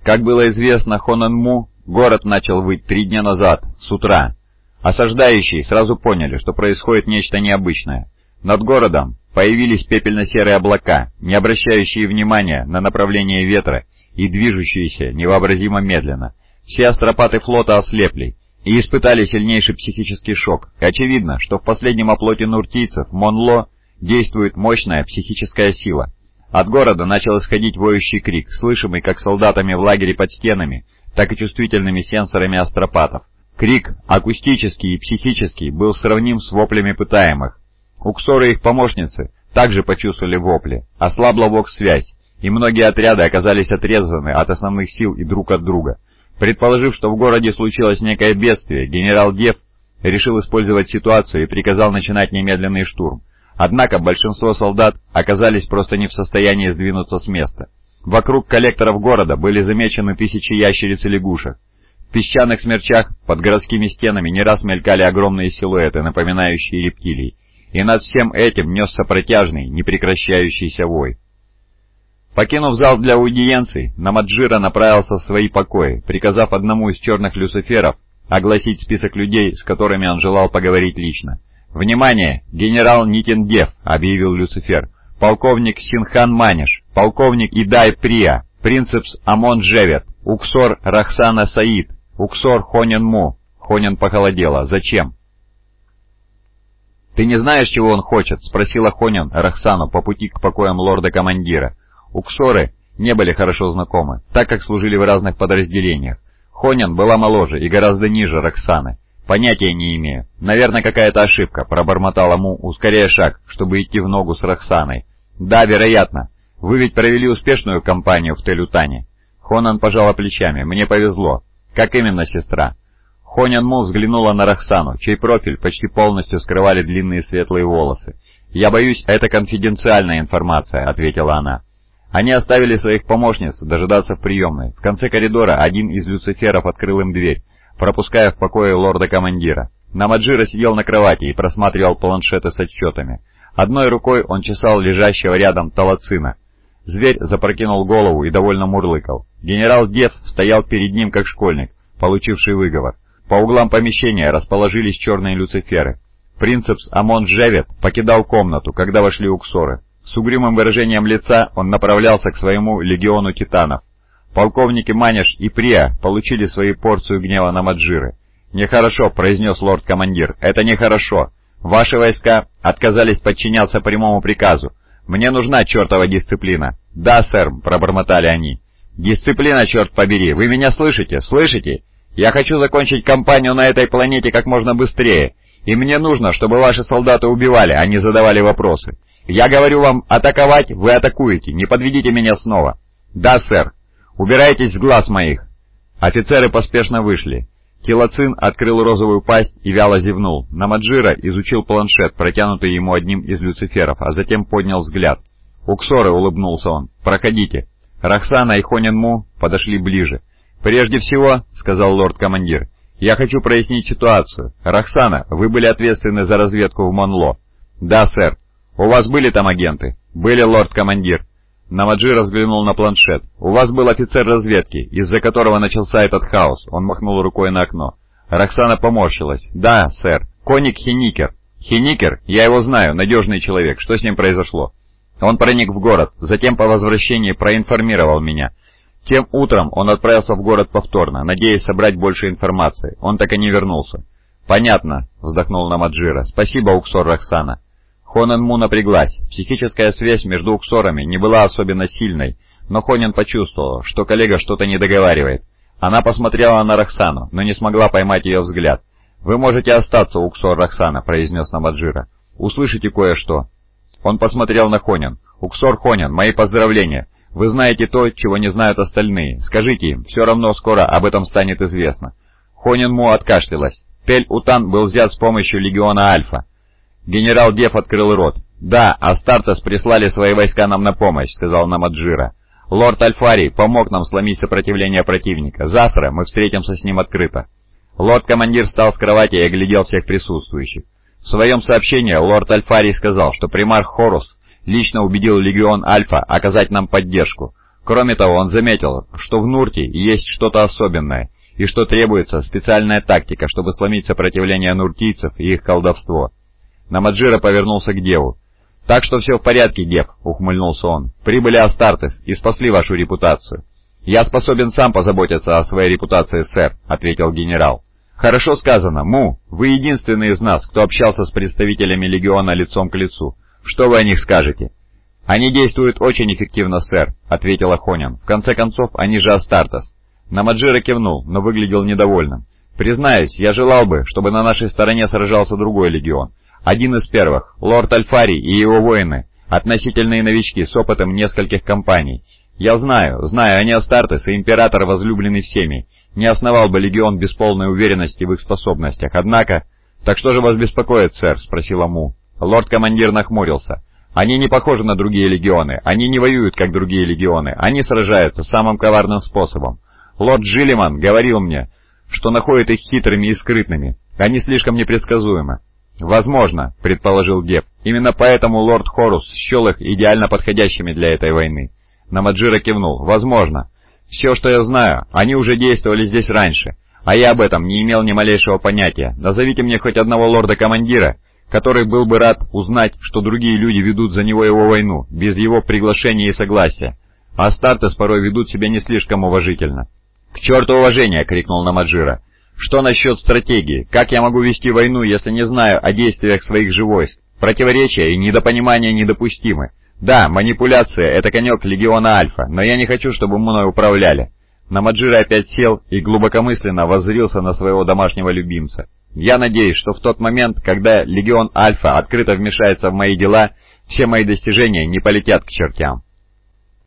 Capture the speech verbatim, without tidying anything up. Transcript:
Как было известно Хонан-Му, город начал выть три дня назад, с утра. Осаждающие сразу поняли, что происходит нечто необычное. Над городом появились пепельно-серые облака, не обращающие внимания на направление ветра и движущиеся невообразимо медленно. Все астропаты флота ослепли и испытали сильнейший психический шок. И очевидно, что в последнем оплоте нуртийцев Монло действует мощная психическая сила. От города начал исходить воющий крик, слышимый как солдатами в лагере под стенами, так и чувствительными сенсорами астропатов. Крик, акустический и психический, был сравним с воплями пытаемых. Уксоры и их помощницы также почувствовали вопли, ослабла вокс-связь, и многие отряды оказались отрезаны от основных сил и друг от друга. Предположив, что в городе случилось некое бедствие, генерал Дев решил использовать ситуацию и приказал начинать немедленный штурм. Однако большинство солдат оказались просто не в состоянии сдвинуться с места. Вокруг коллекторов города были замечены тысячи ящериц и лягушек. В песчаных смерчах под городскими стенами не раз мелькали огромные силуэты, напоминающие рептилий, и над всем этим несся протяжный, непрекращающийся вой. Покинув зал для аудиенций, Намаджира направился в свои покои, приказав одному из черных люциферов огласить список людей, с которыми он желал поговорить лично. «Внимание! Генерал Нитиндев!» — объявил Люцифер. «Полковник Синхан Маниш, полковник Идай Прия, принцепс Амон Джевет, Уксор Рахсана Саид, Уксор Хонен Му». Хонен похолодела. «Зачем?» «Ты не знаешь, чего он хочет?» — спросила Хонен Рахсану по пути к покоям лорда-командира. Уксоры не были хорошо знакомы, так как служили в разных подразделениях. Хонен была моложе и гораздо ниже Рахсаны. «Понятия не имею. Наверное, какая-то ошибка», — пробормотала Му, ускоряя шаг, чтобы идти в ногу с Рахсаной. «Да, вероятно. Вы ведь провели успешную кампанию в Телютане». Хонан пожала плечами. «Мне повезло». «Как именно, сестра?» Хонен Му взглянула на Рахсану, чей профиль почти полностью скрывали длинные светлые волосы. «Я боюсь, это конфиденциальная информация», — ответила она. Они оставили своих помощниц дожидаться в приемной. В конце коридора один из люциферов открыл им дверь, пропуская в покое лорда-командира. Намаджира сидел на кровати и просматривал планшеты с отчетами. Одной рукой он чесал лежащего рядом Талацина. Зверь запрокинул голову и довольно мурлыкал. Генерал Дев стоял перед ним как школьник, получивший выговор. По углам помещения расположились черные люциферы. Принцепс Амон Джевет покидал комнату, когда вошли уксоры. С угрюмым выражением лица он направлялся к своему легиону титанов. Полковники Маниш и Прия получили свою порцию гнева Намаджиры. «Нехорошо», — произнес лорд-командир, — «это нехорошо. Ваши войска отказались подчиняться прямому приказу. Мне нужна чертова дисциплина». «Да, сэр», — пробормотали они. «Дисциплина, черт побери, вы меня слышите? Слышите? Я хочу закончить кампанию на этой планете как можно быстрее, и мне нужно, чтобы ваши солдаты убивали, а не задавали вопросы. Я говорю вам атаковать, вы атакуете, не подведите меня снова». «Да, сэр». «Убирайтесь с глаз моих!» Офицеры поспешно вышли. Телоцин открыл розовую пасть и вяло зевнул. Намаджира изучил планшет, протянутый ему одним из люциферов, а затем поднял взгляд. «Уксоры», — улыбнулся он, — «проходите». Рахсана и Хонен Му подошли ближе. «Прежде всего», — сказал лорд-командир, — «я хочу прояснить ситуацию. Рахсана, вы были ответственны за разведку в Монло». «Да, сэр». «У вас были там агенты?» «Были, лорд-командир». Намаджира взглянул на планшет. «У вас был офицер разведки, из-за которого начался этот хаос». Он махнул рукой на окно. Рахсана поморщилась. «Да, сэр. Коник Хеникер». «Хеникер? Я его знаю, надежный человек. Что с ним произошло?» «Он проник в город, затем по возвращении проинформировал меня. Тем утром он отправился в город повторно, надеясь собрать больше информации. Он так и не вернулся». «Понятно», — вздохнул Намаджира. «Спасибо, Уксор Рахсана». Хонен Му напряглась. Психическая связь между уксорами не была особенно сильной, но Хонен почувствовала, что коллега что-то не договаривает. Она посмотрела на Рахсану, но не смогла поймать ее взгляд. «Вы можете остаться, Уксор Рахсана», — произнес Намаджира. «Услышите кое-что». Он посмотрел на Хонен. «Уксор Хонен, мои поздравления. Вы знаете то, чего не знают остальные. Скажите им, все равно скоро об этом станет известно». Хонен Му откашлялась. Пель-Утан был взят с помощью легиона Альфа. Генерал Дев открыл рот. «Да, Астартес прислали свои войска нам на помощь», — сказал Намаджира. «Лорд Альфарий помог нам сломить сопротивление противника. Завтра мы встретимся с ним открыто». Лорд-командир встал с кровати и оглядел всех присутствующих. В своем сообщении лорд Альфарий сказал, что примарх Хорус лично убедил легион Альфа оказать нам поддержку. Кроме того, он заметил, что в Нурте есть что-то особенное, и что требуется специальная тактика, чтобы сломить сопротивление нуртийцев и их колдовство. Намаджира повернулся к Деву. «Так что все в порядке, Геб», — ухмыльнулся он. «Прибыли Астартес и спасли вашу репутацию». «Я способен сам позаботиться о своей репутации, сэр», — ответил генерал. «Хорошо сказано, Му, вы единственный из нас, кто общался с представителями Легиона лицом к лицу. Что вы о них скажете?» «Они действуют очень эффективно, сэр», — ответил Хонин. «В конце концов, они же Астартес». Намаджира кивнул, но выглядел недовольным. «Признаюсь, я желал бы, чтобы на нашей стороне сражался другой легион. Один из первых, лорд Альфарий и его воины, относительные новички с опытом нескольких кампаний. Я знаю, знаю, они Астартес, и Император возлюбленный всеми. Не основал бы легион без полной уверенности в их способностях, однако...» «Так что же вас беспокоит, сэр?» — спросила Му. Лорд-командир нахмурился. «Они не похожи на другие легионы, они не воюют, как другие легионы, они сражаются самым коварным способом. Лорд Джилиман говорил мне, что находит их хитрыми и скрытными, они слишком непредсказуемы». «Возможно», — предположил Геб. «Именно поэтому лорд Хорус счел их идеально подходящими для этой войны». Намаджира кивнул. «Возможно. Все, что я знаю, они уже действовали здесь раньше, а я об этом не имел ни малейшего понятия. Назовите мне хоть одного лорда-командира, который был бы рад узнать, что другие люди ведут за него его войну, без его приглашения и согласия. А Астартес порой ведут себя не слишком уважительно». «К черту уважения!» — крикнул Намаджира. «Что насчет стратегии? Как я могу вести войну, если не знаю о действиях своих же войск? Противоречия и недопонимания недопустимы. Да, манипуляция — это конек Легиона Альфа, но я не хочу, чтобы мной управляли». Намаджира опять сел и глубокомысленно воззрился на своего домашнего любимца. «Я надеюсь, что в тот момент, когда Легион Альфа открыто вмешается в мои дела, все мои достижения не полетят к чертям».